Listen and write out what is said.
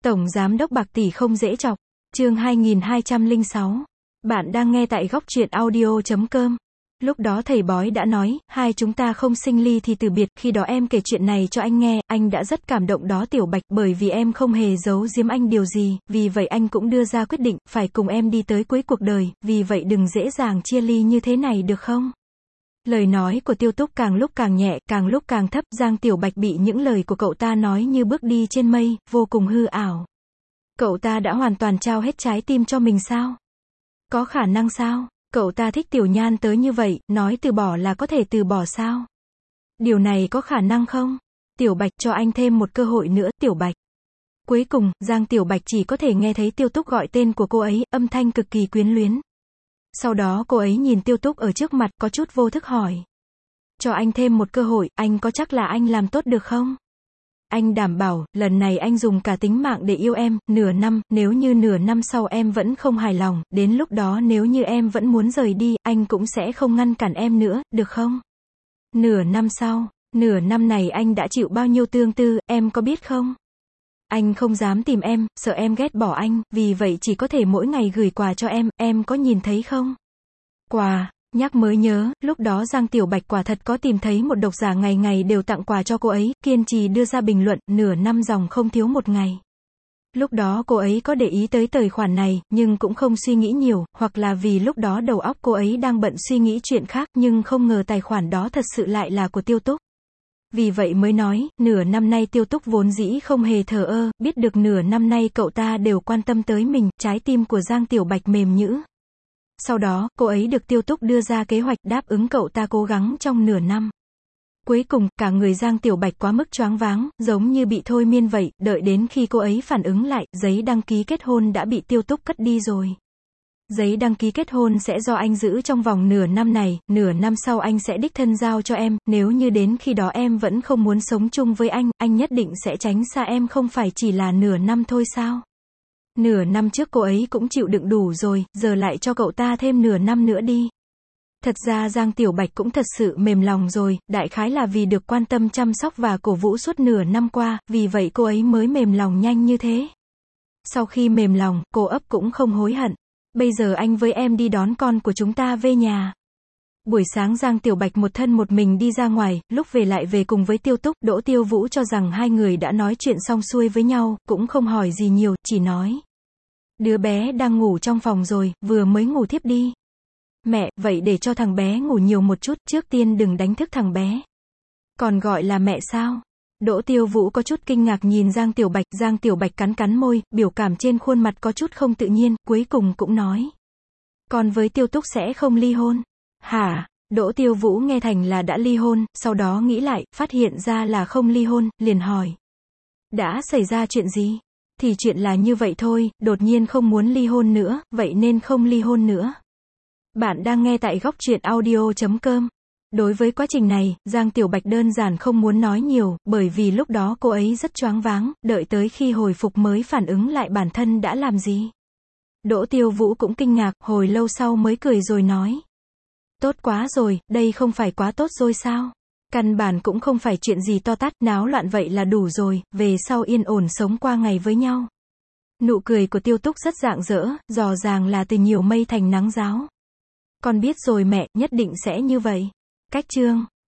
Tổng Giám đốc bạc tỷ không dễ chọc. Chương 2206. Bạn đang nghe tại góc truyện audio.com. Lúc đó thầy bói đã nói, hai chúng ta không sinh ly thì từ biệt, khi đó em kể chuyện này cho anh nghe, anh đã rất cảm động đó Tiểu Bạch, bởi vì em không hề giấu giếm anh điều gì, vì vậy anh cũng đưa ra quyết định, phải cùng em đi tới cuối cuộc đời, vì vậy đừng dễ dàng chia ly như thế này được không? Lời nói của Tiêu Túc càng lúc càng nhẹ, càng lúc càng thấp, Giang Tiểu Bạch bị những lời của cậu ta nói như bước đi trên mây, vô cùng hư ảo. Cậu ta đã hoàn toàn trao hết trái tim cho mình sao? Có khả năng sao? Cậu ta thích Tiểu Nhan tới như vậy, nói từ bỏ là có thể từ bỏ sao? Điều này có khả năng không? Tiểu Bạch, cho anh thêm một cơ hội nữa, Tiểu Bạch. Cuối cùng, Giang Tiểu Bạch chỉ có thể nghe thấy Tiêu Túc gọi tên của cô ấy, âm thanh cực kỳ quyến luyến. Sau đó cô ấy nhìn Tiêu Túc ở trước mặt, có chút vô thức hỏi. Cho anh thêm một cơ hội, anh có chắc là anh làm tốt được không? Anh đảm bảo, lần này anh dùng cả tính mạng để yêu em, nửa năm, nếu như nửa năm sau em vẫn không hài lòng, đến lúc đó nếu như em vẫn muốn rời đi, anh cũng sẽ không ngăn cản em nữa, được không? Nửa năm sau, nửa năm này anh đã chịu bao nhiêu tương tư, em có biết không? Anh không dám tìm em, sợ em ghét bỏ anh, vì vậy chỉ có thể mỗi ngày gửi quà cho em có nhìn thấy không? Quà, nhắc mới nhớ, lúc đó Giang Tiểu Bạch quả thật có tìm thấy một độc giả ngày ngày đều tặng quà cho cô ấy, kiên trì đưa ra bình luận, nửa năm dòng không thiếu một ngày. Lúc đó cô ấy có để ý tới tài khoản này, nhưng cũng không suy nghĩ nhiều, hoặc là vì lúc đó đầu óc cô ấy đang bận suy nghĩ chuyện khác, nhưng không ngờ tài khoản đó thật sự lại là của Tiêu Túc. Vì vậy mới nói, nửa năm nay Tiêu Túc vốn dĩ không hề thờ ơ, biết được nửa năm nay cậu ta đều quan tâm tới mình, trái tim của Giang Tiểu Bạch mềm nhũn. Sau đó, cô ấy được Tiêu Túc đưa ra kế hoạch đáp ứng cậu ta cố gắng trong nửa năm. Cuối cùng, cả người Giang Tiểu Bạch quá mức choáng váng, giống như bị thôi miên vậy, đợi đến khi cô ấy phản ứng lại, giấy đăng ký kết hôn đã bị Tiêu Túc cất đi rồi. Giấy đăng ký kết hôn sẽ do anh giữ trong vòng nửa năm này, nửa năm sau anh sẽ đích thân giao cho em, nếu như đến khi đó em vẫn không muốn sống chung với anh nhất định sẽ tránh xa em, không phải chỉ là nửa năm thôi sao? Nửa năm trước cô ấy cũng chịu đựng đủ rồi, giờ lại cho cậu ta thêm nửa năm nữa đi. Thật ra Giang Tiểu Bạch cũng thật sự mềm lòng rồi, đại khái là vì được quan tâm chăm sóc và cổ vũ suốt nửa năm qua, vì vậy cô ấy mới mềm lòng nhanh như thế. Sau khi mềm lòng, cô ấp cũng không hối hận. Bây giờ anh với em đi đón con của chúng ta về nhà. Buổi sáng Giang Tiểu Bạch một thân một mình đi ra ngoài, lúc về lại về cùng với Tiêu Túc, Đỗ Tiêu Vũ cho rằng hai người đã nói chuyện xong xuôi với nhau, cũng không hỏi gì nhiều, chỉ nói. Đứa bé đang ngủ trong phòng rồi, vừa mới ngủ thiếp đi. Mẹ, vậy để cho thằng bé ngủ nhiều một chút, trước tiên đừng đánh thức thằng bé. Còn gọi là mẹ sao? Đỗ Tiêu Vũ có chút kinh ngạc nhìn Giang Tiểu Bạch cắn cắn môi, biểu cảm trên khuôn mặt có chút không tự nhiên, cuối cùng cũng nói. Con với Tiêu Túc sẽ không ly hôn. Hả? Đỗ Tiêu Vũ nghe thành là đã ly hôn, sau đó nghĩ lại, phát hiện ra là không ly hôn, liền hỏi. Đã xảy ra chuyện gì? Thì chuyện là như vậy thôi, đột nhiên không muốn ly hôn nữa, vậy nên không ly hôn nữa. Bạn đang nghe tại góc truyện audio.com. Đối với quá trình này, Giang Tiểu Bạch đơn giản không muốn nói nhiều, bởi vì lúc đó cô ấy rất choáng váng, đợi tới khi hồi phục mới phản ứng lại bản thân đã làm gì. Đỗ Tiêu Vũ cũng kinh ngạc, hồi lâu sau mới cười rồi nói. Tốt quá rồi, đây không phải quá tốt rồi sao? Căn bản cũng không phải chuyện gì to tát, náo loạn vậy là đủ rồi, về sau yên ổn sống qua ngày với nhau. Nụ cười của Tiêu Túc rất rạng rỡ, rõ ràng là từ nhiều mây thành nắng ráo. Con biết rồi mẹ, nhất định sẽ như vậy. Cách chương